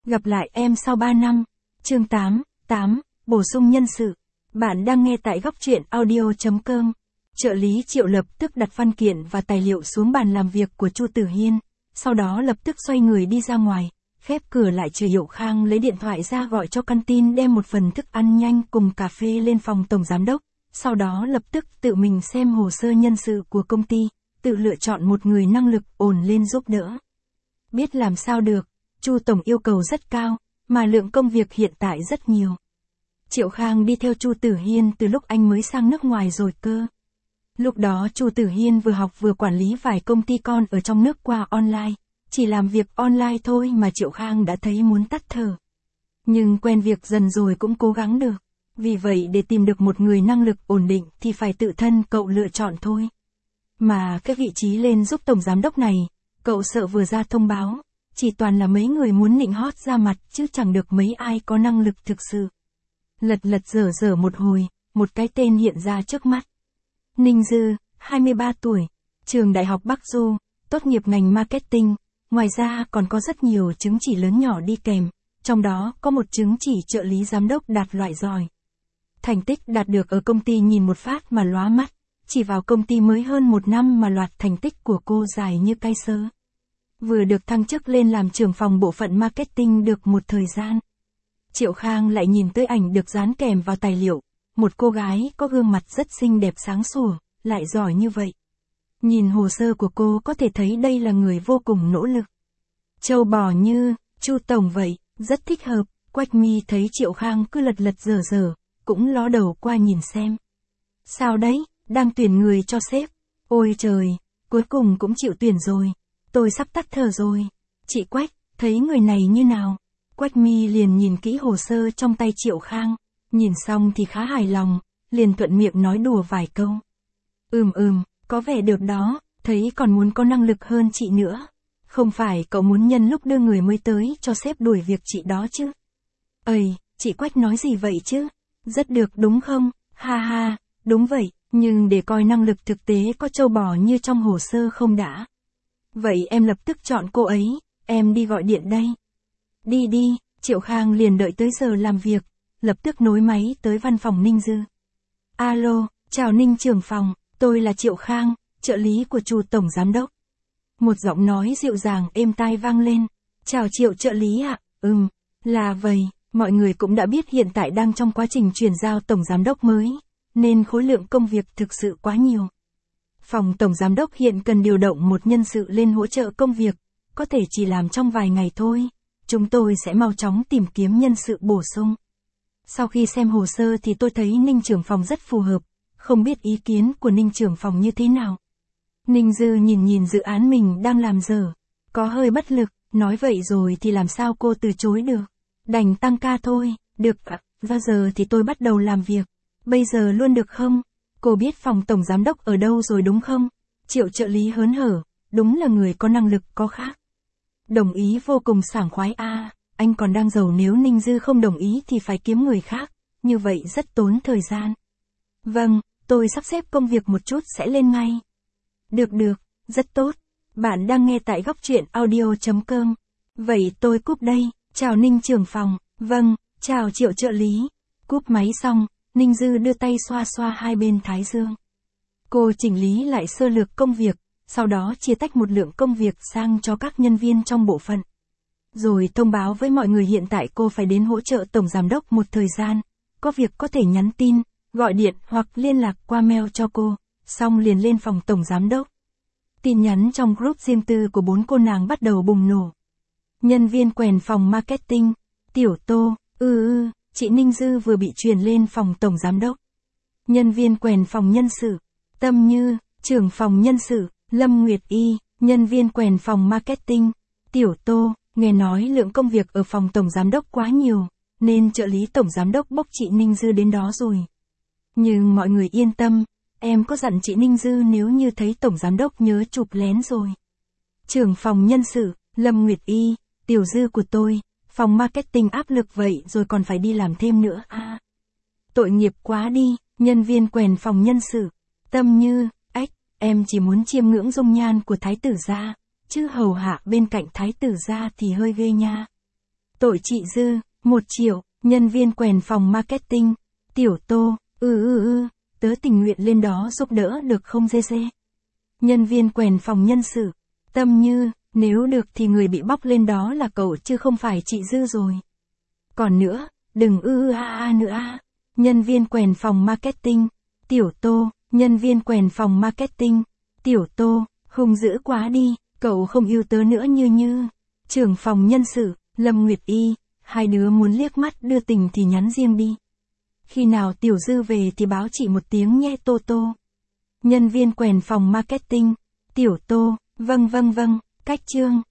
Gặp lại em sau 3 năm. Chương 8, bổ sung nhân sự. Bạn đang nghe tại góc truyện audio.com. Trợ lý Triệu lập tức đặt văn kiện và tài liệu xuống bàn làm việc của Chu Tử Hiên, sau đó lập tức xoay người đi ra ngoài, khép cửa lại chờ Hiệu Khang lấy điện thoại ra gọi cho canteen đem một phần thức ăn nhanh cùng cà phê lên phòng tổng giám đốc, sau đó lập tức tự mình xem hồ sơ nhân sự của công ty, tự lựa chọn một người năng lực ổn lên giúp đỡ. Biết làm sao được, Chu tổng yêu cầu rất cao, mà lượng công việc hiện tại rất nhiều. Triệu Khang đi theo Chu Tử Hiên từ lúc anh mới sang nước ngoài rồi cơ. Lúc đó Chu Tử Hiên vừa học vừa quản lý vài công ty con ở trong nước qua online, chỉ làm việc online thôi mà Triệu Khang đã thấy muốn tắt thở. Nhưng quen việc dần rồi cũng cố gắng được, vì vậy để tìm được một người năng lực ổn định thì phải tự thân cậu lựa chọn thôi. Mà cái vị trí lên giúp tổng giám đốc này, cậu sợ vừa ra thông báo, chỉ toàn là mấy người muốn nịnh hót ra mặt chứ chẳng được mấy ai có năng lực thực sự. Lật dở một hồi, một cái tên hiện ra trước mắt. Ninh Dư, 23 tuổi, trường Đại học Bắc Du, tốt nghiệp ngành marketing, ngoài ra còn có rất nhiều chứng chỉ lớn nhỏ đi kèm, trong đó có một chứng chỉ trợ lý giám đốc đạt loại giỏi. Thành tích đạt được ở công ty nhìn một phát mà lóa mắt, chỉ vào công ty mới hơn 1 năm mà loạt thành tích của cô dài như cây sớ. Vừa được thăng chức lên làm trưởng phòng bộ phận marketing được một thời gian. Triệu Khang lại nhìn tới ảnh được dán kèm vào tài liệu, một cô gái có gương mặt rất xinh đẹp sáng sủa, lại giỏi như vậy. Nhìn hồ sơ của cô có thể thấy đây là người vô cùng nỗ lực. Trâu bò như Chu tổng vậy, rất thích hợp. Quách Mi thấy Triệu Khang cứ lật dở, cũng ló đầu qua nhìn xem. Sao đấy, đang tuyển người cho sếp. Ôi trời, cuối cùng cũng chịu tuyển rồi. Tôi sắp tắt thở rồi. Chị Quách, thấy người này như nào? Quách Mi liền nhìn kỹ hồ sơ trong tay Triệu Khang, nhìn xong thì khá hài lòng, liền thuận miệng nói đùa vài câu. Có vẻ được đó, thấy còn muốn có năng lực hơn chị nữa. Không phải cậu muốn nhân lúc đưa người mới tới cho sếp đuổi việc chị đó chứ? Ây, chị Quách nói gì vậy chứ? Rất được đúng không? Ha ha, đúng vậy, nhưng để coi năng lực thực tế có trâu bò như trong hồ sơ không đã. Vậy em lập tức chọn cô ấy, em đi gọi điện đây. Đi, Triệu Khang liền đợi tới giờ làm việc, lập tức nối máy tới văn phòng Ninh Dư. Alo, chào Ninh trưởng phòng, tôi là Triệu Khang, trợ lý của Chu tổng giám đốc. Một giọng nói dịu dàng êm tai vang lên. Chào Triệu trợ lý ạ. Là vậy, mọi người cũng đã biết hiện tại đang trong quá trình chuyển giao tổng giám đốc mới, nên khối lượng công việc thực sự quá nhiều. Phòng tổng giám đốc hiện cần điều động một nhân sự lên hỗ trợ công việc, có thể chỉ làm trong vài ngày thôi. Chúng tôi sẽ mau chóng tìm kiếm nhân sự bổ sung. Sau khi xem hồ sơ thì tôi thấy Ninh trưởng phòng rất phù hợp, không biết ý kiến của Ninh trưởng phòng như thế nào. Ninh Dư nhìn dự án mình đang làm dở, có hơi bất lực, nói vậy rồi thì làm sao cô từ chối được. Đành tăng ca thôi, được ạ, và giờ thì tôi bắt đầu làm việc. Bây giờ luôn được không? Cô biết phòng tổng giám đốc ở đâu rồi đúng không? Triệu trợ lý hớn hở, đúng là người có năng lực có khác. Đồng ý vô cùng sảng khoái anh còn đang giàu nếu Ninh Dư không đồng ý thì phải kiếm người khác, như vậy rất tốn thời gian. Vâng, tôi sắp xếp công việc một chút sẽ lên ngay. Được, rất tốt. Bạn đang nghe tại góc truyện audio.com. Vậy tôi cúp đây, chào Ninh trưởng phòng, vâng, chào Triệu trợ lý. Cúp máy xong, Ninh Dư đưa tay xoa hai bên thái dương. Cô chỉnh lý lại sơ lược công việc, sau đó chia tách một lượng công việc sang cho các nhân viên trong bộ phận. Rồi thông báo với mọi người hiện tại cô phải đến hỗ trợ tổng giám đốc một thời gian, có việc có thể nhắn tin, gọi điện hoặc liên lạc qua mail cho cô, xong liền lên phòng tổng giám đốc. Tin nhắn trong group riêng tư của 4 cô nàng bắt đầu bùng nổ. Nhân viên quèn phòng marketing, Tiểu Tô, chị Ninh Dư vừa bị truyền lên phòng tổng giám đốc. Nhân viên quèn phòng nhân sự, Tâm Như, trưởng phòng nhân sự, Lâm Nguyệt Y, nhân viên quèn phòng marketing, Tiểu Tô, nghe nói lượng công việc ở phòng tổng giám đốc quá nhiều, nên trợ lý tổng giám đốc bốc chị Ninh Dư đến đó rồi. Nhưng mọi người yên tâm, em có dặn chị Ninh Dư nếu như thấy tổng giám đốc nhớ chụp lén rồi. Trưởng phòng nhân sự, Lâm Nguyệt Y, Tiểu Dư của tôi, phòng marketing áp lực vậy rồi còn phải đi làm thêm nữa Tội nghiệp quá đi, nhân viên quèn phòng nhân sự, Tâm Như, em chỉ muốn chiêm ngưỡng dung nhan của thái tử gia, chứ hầu hạ bên cạnh thái tử gia thì hơi ghê nha. Tội chị Dư, 1 triệu, nhân viên quèn phòng marketing. Tiểu Tô, tớ tình nguyện lên đó giúp đỡ được không GG? Nhân viên quèn phòng nhân sự. Tâm Như, nếu được thì người bị bóc lên đó là cậu chứ không phải chị Dư rồi. Còn nữa, đừng nữa. Nhân viên quèn phòng marketing. Tiểu Tô, nhân viên quèn phòng marketing. Tiểu Tô, hung dữ quá đi, cậu không yêu tớ nữa như. Trưởng phòng nhân sự, Lâm Nguyệt Y, hai đứa muốn liếc mắt đưa tình thì nhắn riêng đi. Khi nào Tiểu Dư về thì báo chị một tiếng nhé Tô Tô. Nhân viên quèn phòng marketing. Tiểu Tô, vâng, cách chương.